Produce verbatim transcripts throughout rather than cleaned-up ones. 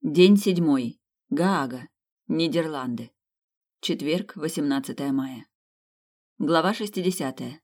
День седьмой. Гаага. Нидерланды. Четверг, восемнадцатое мая. Глава шестидесятая.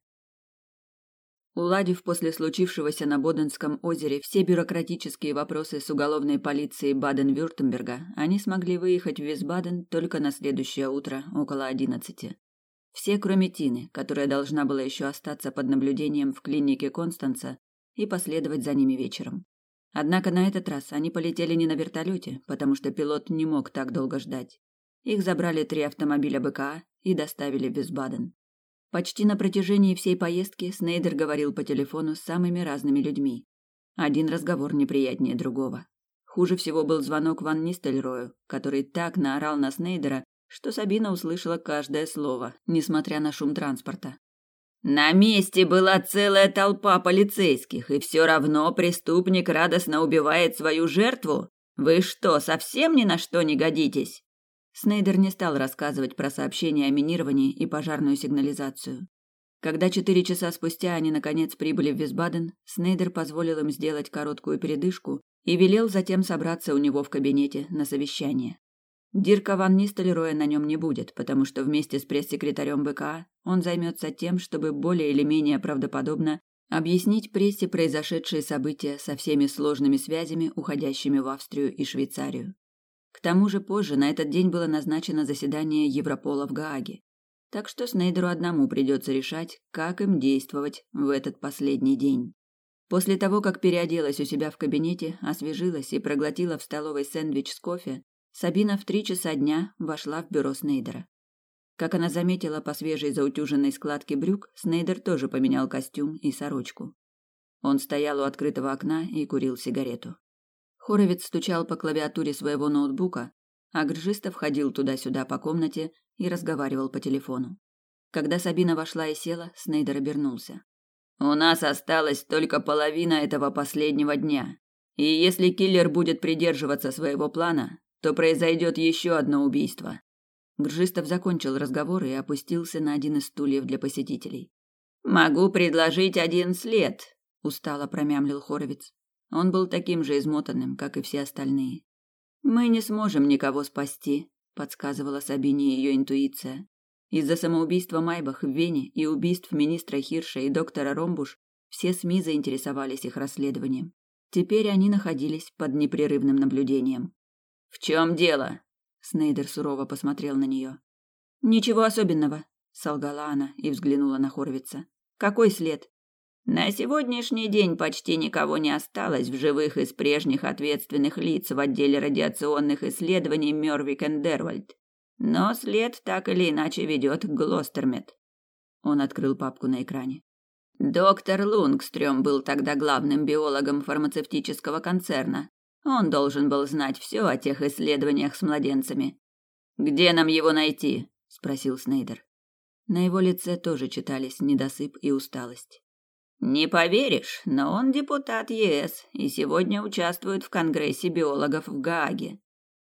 Уладив после случившегося на Боденском озере все бюрократические вопросы с уголовной полицией Баден-Вюртемберга, они смогли выехать в Висбаден только на следующее утро, около одиннадцати. Все, кроме Тины, которая должна была еще остаться под наблюдением в клинике Констанца и последовать за ними вечером. Однако на этот раз они полетели не на вертолете, потому что пилот не мог так долго ждать. Их забрали три автомобиля БКА и доставили в Висбаден. Почти на протяжении всей поездки Снейдер говорил по телефону с самыми разными людьми. Один разговор неприятнее другого. Хуже всего был звонок Ван Нистельрою, который так наорал на Снейдера, что Сабина услышала каждое слово, несмотря на шум транспорта. На месте была целая толпа полицейских, и все равно преступник радостно убивает свою жертву? Вы что, совсем ни на что не годитесь? Снейдер не стал рассказывать про сообщение о минировании и пожарную сигнализацию. Когда четыре часа спустя они наконец прибыли в Висбаден, Снейдер позволил им сделать короткую передышку и велел затем собраться у него в кабинете на совещание. Дирка Ван Нистельроя на нем не будет, потому что вместе с пресс-секретарем БКА он займется тем, чтобы более или менее правдоподобно объяснить прессе произошедшие события со всеми сложными связями, уходящими в Австрию и Швейцарию. К тому же позже на этот день было назначено заседание Европола в Гааге. Так что Снейдеру одному придется решать, как им действовать в этот последний день. После того, как переоделась у себя в кабинете, освежилась и проглотила в столовой сэндвич с кофе, Сабина в три часа дня вошла в бюро Снейдера. Как она заметила по свежей заутюженной складке брюк, Снейдер тоже поменял костюм и сорочку. Он стоял у открытого окна и курил сигарету. Хоровиц стучал по клавиатуре своего ноутбука, а Гржистов ходил туда-сюда по комнате и разговаривал по телефону. Когда Сабина вошла и села, Снейдер обернулся. «У нас осталась только половина этого последнего дня, и если киллер будет придерживаться своего плана, то произойдет еще одно убийство». Гржистов закончил разговор и опустился на один из стульев для посетителей. «Могу предложить один след», – устало промямлил Хоровиц. Он был таким же измотанным, как и все остальные. «Мы не сможем никого спасти», – подсказывала Сабине ее интуиция. Из-за самоубийства Майбах в Вене и убийств министра Хирша и доктора Ромбуш все СМИ заинтересовались их расследованием. Теперь они находились под непрерывным наблюдением. «В чем дело?» – Снейдер сурово посмотрел на нее. «Ничего особенного», – солгала она и взглянула на Хоровица. «Какой след?» «На сегодняшний день почти никого не осталось в живых из прежних ответственных лиц в отделе радиационных исследований Мёрвик энд Дервальд. Но след так или иначе ведет к Глостермет». Он открыл папку на экране. «Доктор Лунгстрём был тогда главным биологом фармацевтического концерна. Он должен был знать все о тех исследованиях с младенцами». «Где нам его найти?» – спросил Снейдер. На его лице тоже читались недосып и усталость. «Не поверишь, но он депутат ЕС и сегодня участвует в Конгрессе биологов в Гааге».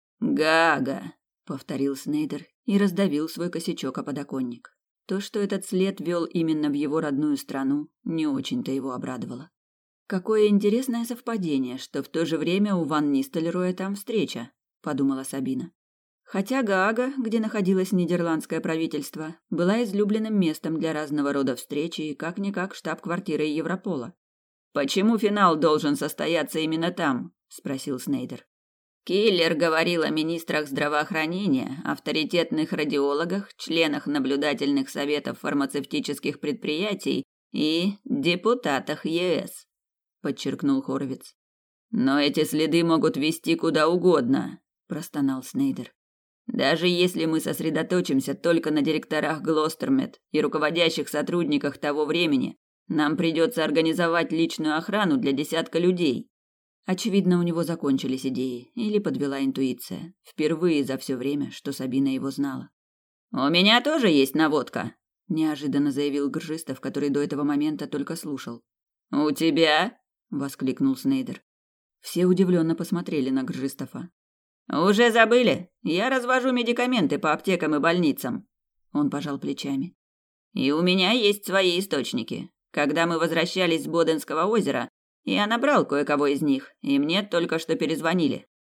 «Гаага», – повторил Снейдер и раздавил свой косячок о подоконник. То, что этот след вел именно в его родную страну, не очень-то его обрадовало. «Какое интересное совпадение, что в то же время у Ван Нистельроя там встреча», – подумала Сабина. Хотя Гаага, где находилось нидерландское правительство, была излюбленным местом для разного рода встреч и как-никак штаб-квартирой Европола. «Почему финал должен состояться именно там?» – спросил Снейдер. «Киллер говорил о министрах здравоохранения, авторитетных радиологах, членах наблюдательных советов фармацевтических предприятий и депутатах ЕС», – подчеркнул Хоровиц. «Но эти следы могут вести куда угодно», – простонал Снейдер. «Даже если мы сосредоточимся только на директорах Глостермет и руководящих сотрудниках того времени, нам придется организовать личную охрану для десятка людей». Очевидно, у него закончились идеи, или подвела интуиция, впервые за все время, что Сабина его знала. «У меня тоже есть наводка», – неожиданно заявил Гржистов, который до этого момента только слушал. «У тебя?» – воскликнул Снейдер. Все удивленно посмотрели на Гржистова. «Уже забыли? Я развожу медикаменты по аптекам и больницам». Он пожал плечами. «И у меня есть свои источники. Когда мы возвращались с Боденского озера, я набрал кое-кого из них, и мне только что перезвонили.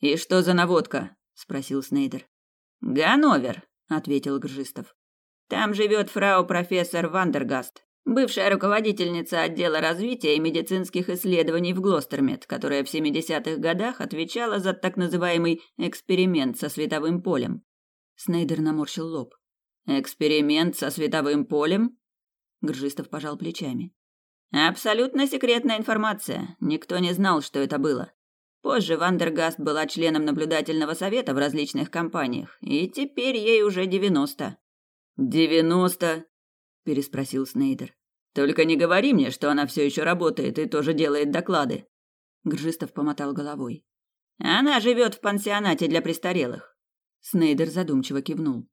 «И что за наводка?» – спросил Снейдер. «Ганновер», – ответил Гржистов. «Там живет фрау-профессор Вандергаст, бывшая руководительница отдела развития и медицинских исследований в Глостермет, которая в семидесятых годах отвечала за так называемый эксперимент со световым полем». Снейдер наморщил лоб. «Эксперимент со световым полем?» Гржистов пожал плечами. «Абсолютно секретная информация. Никто не знал, что это было. Позже Вандергаст была членом наблюдательного совета в различных компаниях, и теперь ей уже девяносто». «Девяносто?» – переспросил Снейдер. «Только не говори мне, что она все еще работает и тоже делает доклады». Гржистов помотал головой. «Она живет в пансионате для престарелых». Снейдер задумчиво кивнул.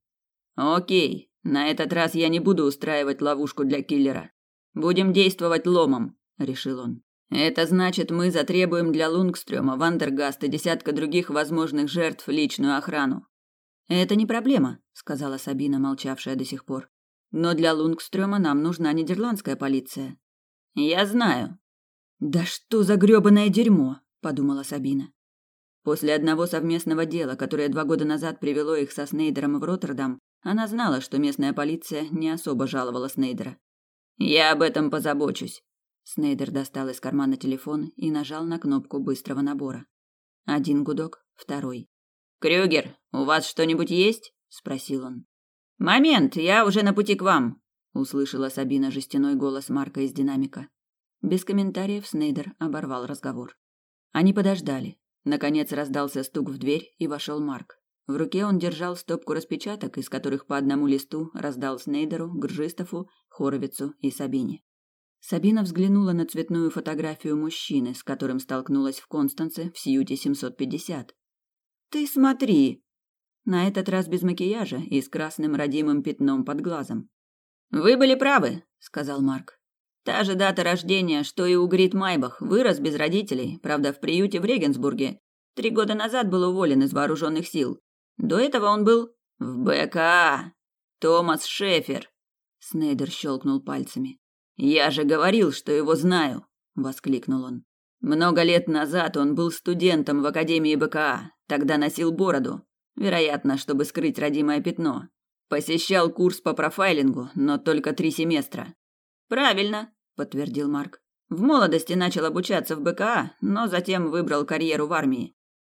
«Окей, на этот раз я не буду устраивать ловушку для киллера. Будем действовать ломом», – решил он. «Это значит, мы затребуем для Лунгстрёма, Вандергаста и десятка других возможных жертв личную охрану». «Это не проблема», – сказала Сабина, молчавшая до сих пор. «Но для Лунгстрёма нам нужна нидерландская полиция». «Я знаю». «Да что за грёбаное дерьмо», – подумала Сабина. После одного совместного дела, которое два года назад привело их со Снейдером в Роттердам, она знала, что местная полиция не особо жаловала Снейдера. «Я об этом позабочусь». Снейдер достал из кармана телефон и нажал на кнопку быстрого набора. Один гудок, второй. «Крюгер, у вас что-нибудь есть?» – спросил он. «Момент, я уже на пути к вам», – услышала Сабина жестяной голос Марка из динамика. Без комментариев Снейдер оборвал разговор. Они подождали. Наконец раздался стук в дверь, и вошел Марк. В руке он держал стопку распечаток, из которых по одному листу раздал Снейдеру, Гржистову, Хоровицу и Сабине. Сабина взглянула на цветную фотографию мужчины, с которым столкнулась в Констанце в Сьюте семьсот пятьдесят. «Ты смотри!» На этот раз без макияжа и с красным родимым пятном под глазом. «Вы были правы», — сказал Марк. «Та же дата рождения, что и у Грит Майбах, вырос без родителей, правда, в приюте в Регенсбурге. Три года назад был уволен из вооруженных сил. До этого он был в БКА. Томас Шефер». Снейдер щелкнул пальцами. «Я же говорил, что его знаю», — воскликнул он. «Много лет назад он был студентом в Академии БКА, тогда носил бороду, вероятно, чтобы скрыть родимое пятно. Посещал курс по профайлингу, но только три семестра». «Правильно», — подтвердил Марк. «В молодости начал обучаться в БКА, но затем выбрал карьеру в армии».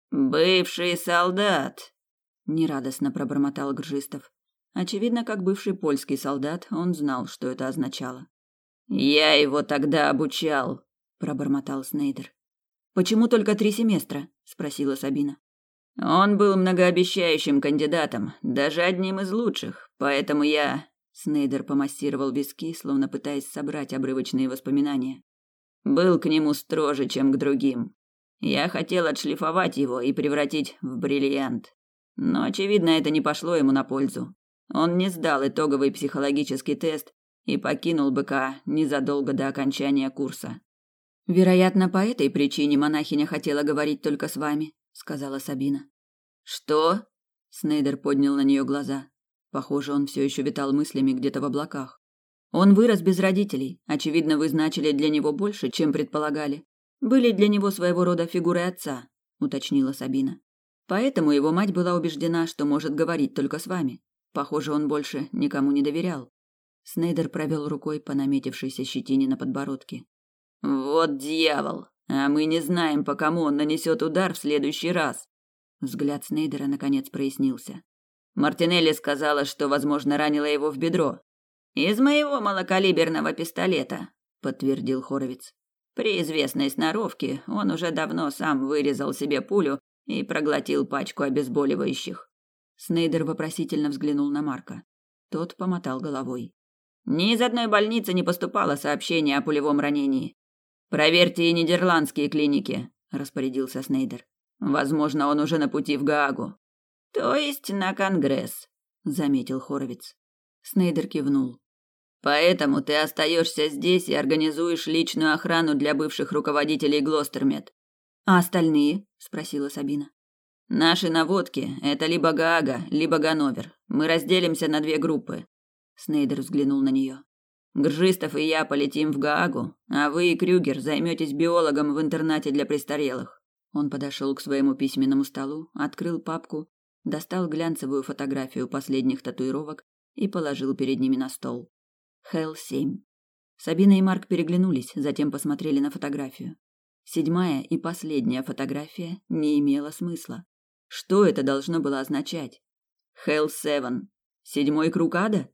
«Бывший солдат», — нерадостно пробормотал Гржистов. Очевидно, как бывший польский солдат, он знал, что это означало. «Я его тогда обучал», – пробормотал Снейдер. «Почему только три семестра?» – спросила Сабина. «Он был многообещающим кандидатом, даже одним из лучших, поэтому я...» Снейдер помассировал виски, словно пытаясь собрать обрывочные воспоминания. «Был к нему строже, чем к другим. Я хотел отшлифовать его и превратить в бриллиант. Но, очевидно, это не пошло ему на пользу. Он не сдал итоговый психологический тест и покинул БК незадолго до окончания курса». «Вероятно, по этой причине монахиня хотела говорить только с вами», — сказала Сабина. «Что?» — Снейдер поднял на нее глаза. Похоже, он все еще витал мыслями где-то в облаках. «Он вырос без родителей. Очевидно, вы значили для него больше, чем предполагали. Были для него своего рода фигурой отца», — уточнила Сабина. «Поэтому его мать была убеждена, что может говорить только с вами. Похоже, он больше никому не доверял». Снейдер провел рукой по наметившейся щетине на подбородке. «Вот дьявол! А мы не знаем, по кому он нанесет удар в следующий раз!» Взгляд Снейдера наконец прояснился. «Мартинелли сказала, что, возможно, ранила его в бедро». «Из моего малокалиберного пистолета», — подтвердил Хоровиц. «При известной сноровке он уже давно сам вырезал себе пулю и проглотил пачку обезболивающих». Снейдер вопросительно взглянул на Марка. Тот помотал головой. «Ни из одной больницы не поступало сообщение о пулевом ранении. Проверьте и нидерландские клиники», – распорядился Снейдер. «Возможно, он уже на пути в Гаагу». «То есть на Конгресс», – заметил Хоровиц. Снейдер кивнул. «Поэтому ты остаешься здесь и организуешь личную охрану для бывших руководителей Глостермет». «А остальные?» – спросила Сабина. «Наши наводки – это либо Гаага, либо Ганновер. Мы разделимся на две группы». Снейдер взглянул на нее. «Гржистов и я полетим в Гаагу, а вы и Крюгер займетесь биологом в интернате для престарелых. Он подошел к своему письменному столу, открыл папку, достал глянцевую фотографию последних татуировок и положил перед ними на стол. Хелл семь. Сабина и Марк переглянулись, затем посмотрели на фотографию. Седьмая и последняя фотография не имела смысла. Что это должно было означать? Хелл семь. Седьмой круг ада?